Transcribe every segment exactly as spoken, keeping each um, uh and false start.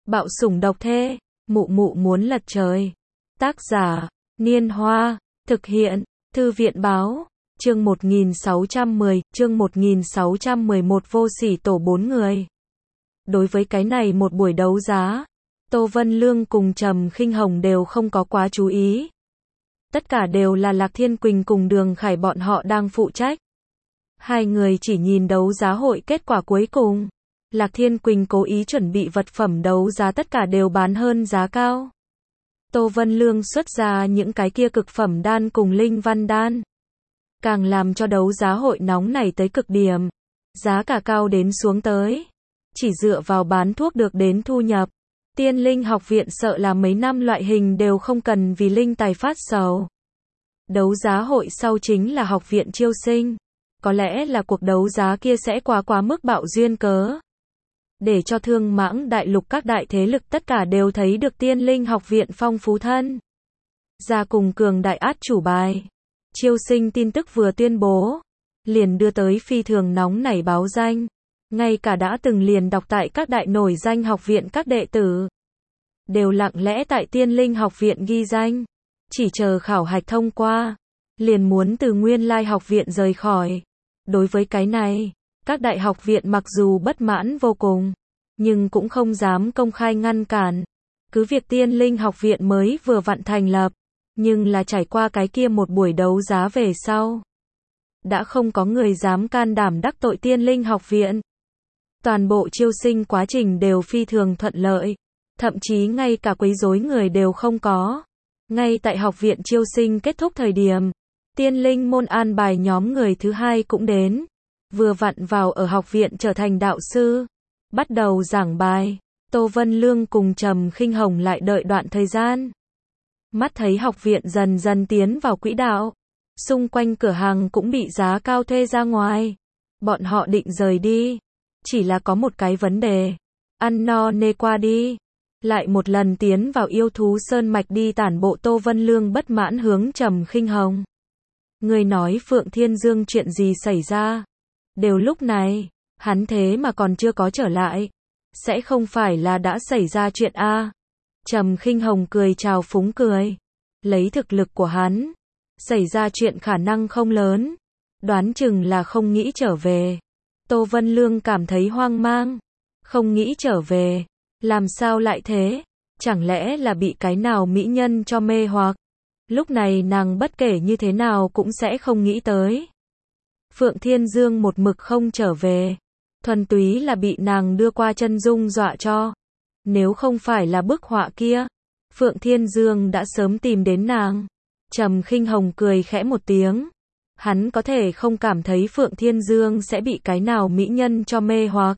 Bạo sủng độc thê, mụ mụ muốn lật trời. Tác giả, Niên Hoa, thực hiện, Thư viện báo, chương một nghìn sáu trăm mười, chương một nghìn sáu trăm mười một vô sỉ tổ bốn người. Đối với cái này một buổi đấu giá, Tô Vân Lương cùng Trầm Khinh Hồng đều không có quá chú ý. Tất cả đều là Lạc Thiên Quỳnh cùng Đường Khải bọn họ đang phụ trách. Hai người chỉ nhìn đấu giá hội kết quả cuối cùng. Lạc Thiên Quỳnh cố ý chuẩn bị vật phẩm đấu giá tất cả đều bán hơn giá cao. Tô Vân Lương xuất ra những cái kia cực phẩm đan cùng linh văn đan. Càng làm cho đấu giá hội nóng này tới cực điểm. Giá cả cao đến xuống tới. Chỉ dựa vào bán thuốc được đến thu nhập. Tiên Linh học viện sợ là mấy năm loại hình đều không cần vì linh tài phát sầu. Đấu giá hội sau chính là học viện chiêu sinh. Có lẽ là cuộc đấu giá kia sẽ quá quá mức bạo duyên cớ. Để cho Thương Mãng đại lục các đại thế lực tất cả đều thấy được Tiên Linh học viện phong phú thân. Ra cùng cường đại át chủ bài. Chiêu sinh tin tức vừa tuyên bố. Liền đưa tới phi thường nóng nảy báo danh. Ngay cả đã từng liền đọc tại các đại nổi danh học viện các đệ tử. Đều lặng lẽ tại Tiên Linh học viện ghi danh. Chỉ chờ khảo hạch thông qua. Liền muốn từ nguyên lai học viện rời khỏi. Đối với cái này, các đại học viện mặc dù bất mãn vô cùng, nhưng cũng không dám công khai ngăn cản. Cứ việc Tiên Linh học viện mới vừa vặn thành lập, nhưng là trải qua cái kia một buổi đấu giá về sau. Đã không có người dám can đảm đắc tội Tiên Linh học viện. Toàn bộ chiêu sinh quá trình đều phi thường thuận lợi, thậm chí ngay cả quấy rối người đều không có. Ngay tại học viện chiêu sinh kết thúc thời điểm, Tiên Linh môn an bài nhóm người thứ hai cũng đến. Vừa vặn vào ở học viện trở thành đạo sư. Bắt đầu giảng bài. Tô Vân Lương cùng Trầm Khinh Hồng lại đợi đoạn thời gian. Mắt thấy học viện dần dần tiến vào quỹ đạo. Xung quanh cửa hàng cũng bị giá cao thuê ra ngoài. Bọn họ định rời đi. Chỉ là có một cái vấn đề. Ăn no nê qua đi. Lại một lần tiến vào yêu thú sơn mạch đi tản bộ. Tô Vân Lương bất mãn hướng Trầm Khinh Hồng. Người nói Phượng Thiên Dương chuyện gì xảy ra? Đều lúc này, hắn thế mà còn chưa có trở lại. Sẽ không phải là đã xảy ra chuyện a? À? Trầm Khinh Hồng cười chào phúng cười. Lấy thực lực của hắn, xảy ra chuyện khả năng không lớn. Đoán chừng là không nghĩ trở về. Tô Vân Lương cảm thấy hoang mang. Không nghĩ trở về. Làm sao lại thế? Chẳng lẽ là bị cái nào mỹ nhân cho mê hoặc? Lúc này nàng bất kể như thế nào cũng sẽ không nghĩ tới. Phượng Thiên Dương một mực không trở về. Thuần túy là bị nàng đưa qua chân dung dọa cho. Nếu không phải là bức họa kia, Phượng Thiên Dương đã sớm tìm đến nàng. Trầm Khinh Hồng cười khẽ một tiếng. Hắn có thể không cảm thấy Phượng Thiên Dương sẽ bị cái nào mỹ nhân cho mê hoặc.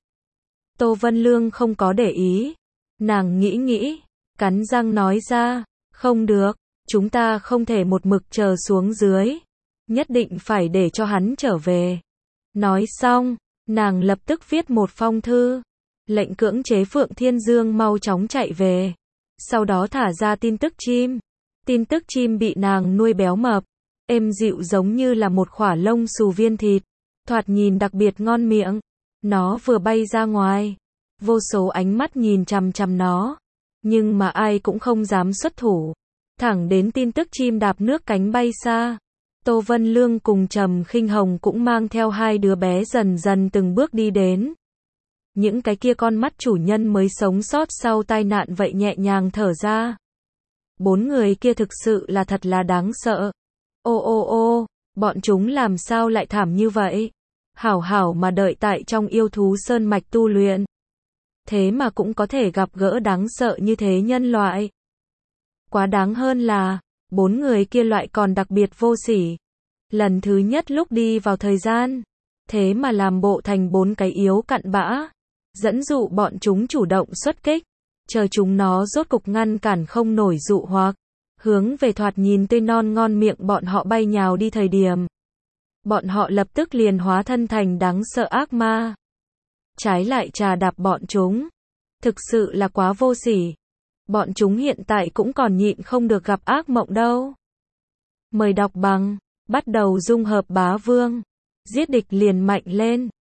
Tô Vân Lương không có để ý. Nàng nghĩ nghĩ, cắn răng nói ra, không được. Chúng ta không thể một mực chờ xuống dưới. Nhất định phải để cho hắn trở về. Nói xong, nàng lập tức viết một phong thư. Lệnh cưỡng chế Phượng Thiên Dương mau chóng chạy về. Sau đó thả ra tin tức chim. Tin tức chim bị nàng nuôi béo mập. Êm dịu giống như là một khỏa lông xù viên thịt. Thoạt nhìn đặc biệt ngon miệng. Nó vừa bay ra ngoài. Vô số ánh mắt nhìn chằm chằm nó. Nhưng mà ai cũng không dám xuất thủ. Thẳng đến tin tức chim đạp nước cánh bay xa. Tô Vân Lương cùng Trầm Khinh Hồng cũng mang theo hai đứa bé dần dần từng bước đi đến. Những cái kia con mắt chủ nhân mới sống sót sau tai nạn vậy nhẹ nhàng thở ra. Bốn người kia thực sự là thật là đáng sợ. Ô ô ô, bọn chúng làm sao lại thảm như vậy? Hảo hảo mà đợi tại trong yêu thú sơn mạch tu luyện. Thế mà cũng có thể gặp gỡ đáng sợ như thế nhân loại. Quá đáng hơn là, bốn người kia loại còn đặc biệt vô sỉ. Lần thứ nhất lúc đi vào thời gian, thế mà làm bộ thành bốn cái yếu cặn bã. Dẫn dụ bọn chúng chủ động xuất kích. Chờ chúng nó rốt cục ngăn cản không nổi dụ hoặc. Hướng về thoạt nhìn tươi non ngon miệng bọn họ bay nhào đi thời điểm. Bọn họ lập tức liền hóa thân thành đáng sợ ác ma. Trái lại trà đạp bọn chúng. Thực sự là quá vô sỉ. Bọn chúng hiện tại cũng còn nhịn không được gặp ác mộng đâu. Mời đọc bằng, bắt đầu dung hợp bá vương. Giết địch liền mạnh lên.